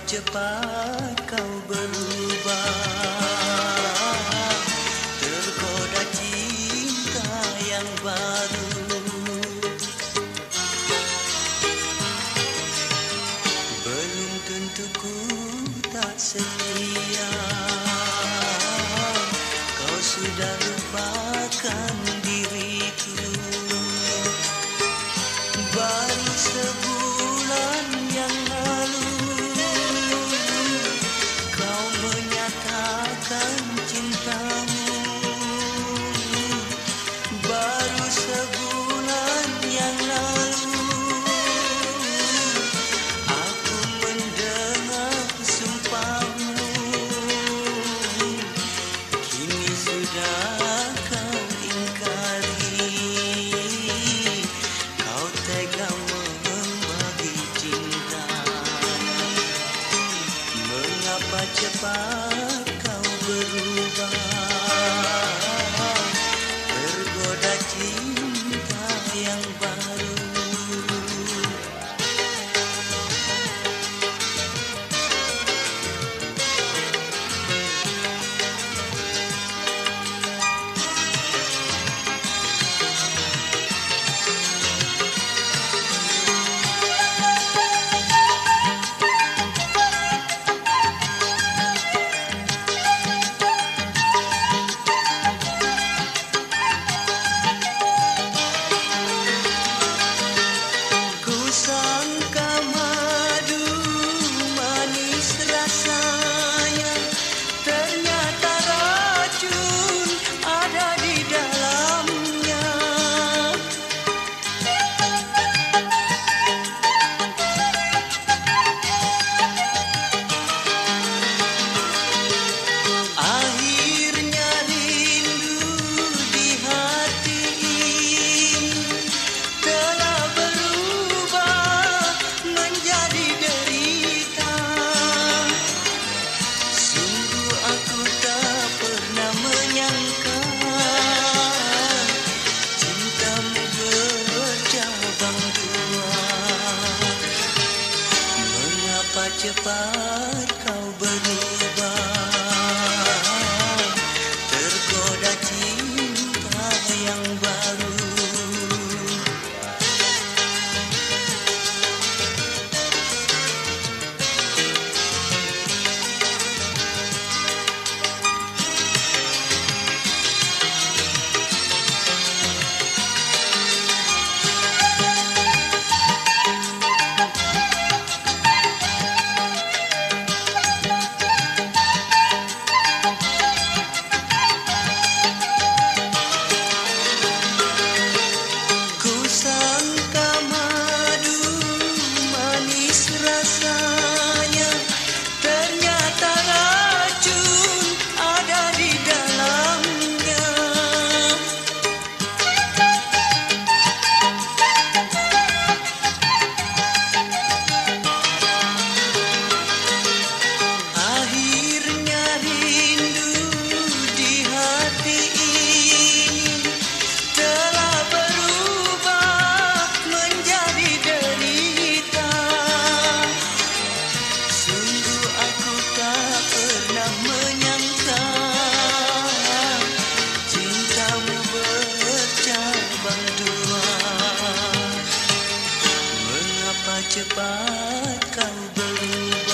cepat kau berubah, tergoda cinta yang baru. Belum tentu ku tak setia, kau sudah lupakan diriku. Baru sebulan yang lalu kau menyatakan cintamu. Baru sebulan yang lalu aku mendengar sumpahmu. Kini sudah kau ingkari, kau tega membagi cinta. Mengapa cepat kau berubah, tergoda cinta yang baru. Sangka madu manis rasanya, ternyata racun ada di dalamnya. Akhirnya rindu di hati ini telah menjadi derita. Sungguh aku tak pernah menyangka cintamu bercabang dua. Mengapa cepat kau berubah, tergoda cinta yang baru. Sangka madu manis rasanya, ternyata racun ada di dalamnya. Akhirnya rindu di hati ini telah berubah menjadi derita. Sungguh aku tak pernah menyangka cintamu bercabang dua. Mengapa cepat kau berubah,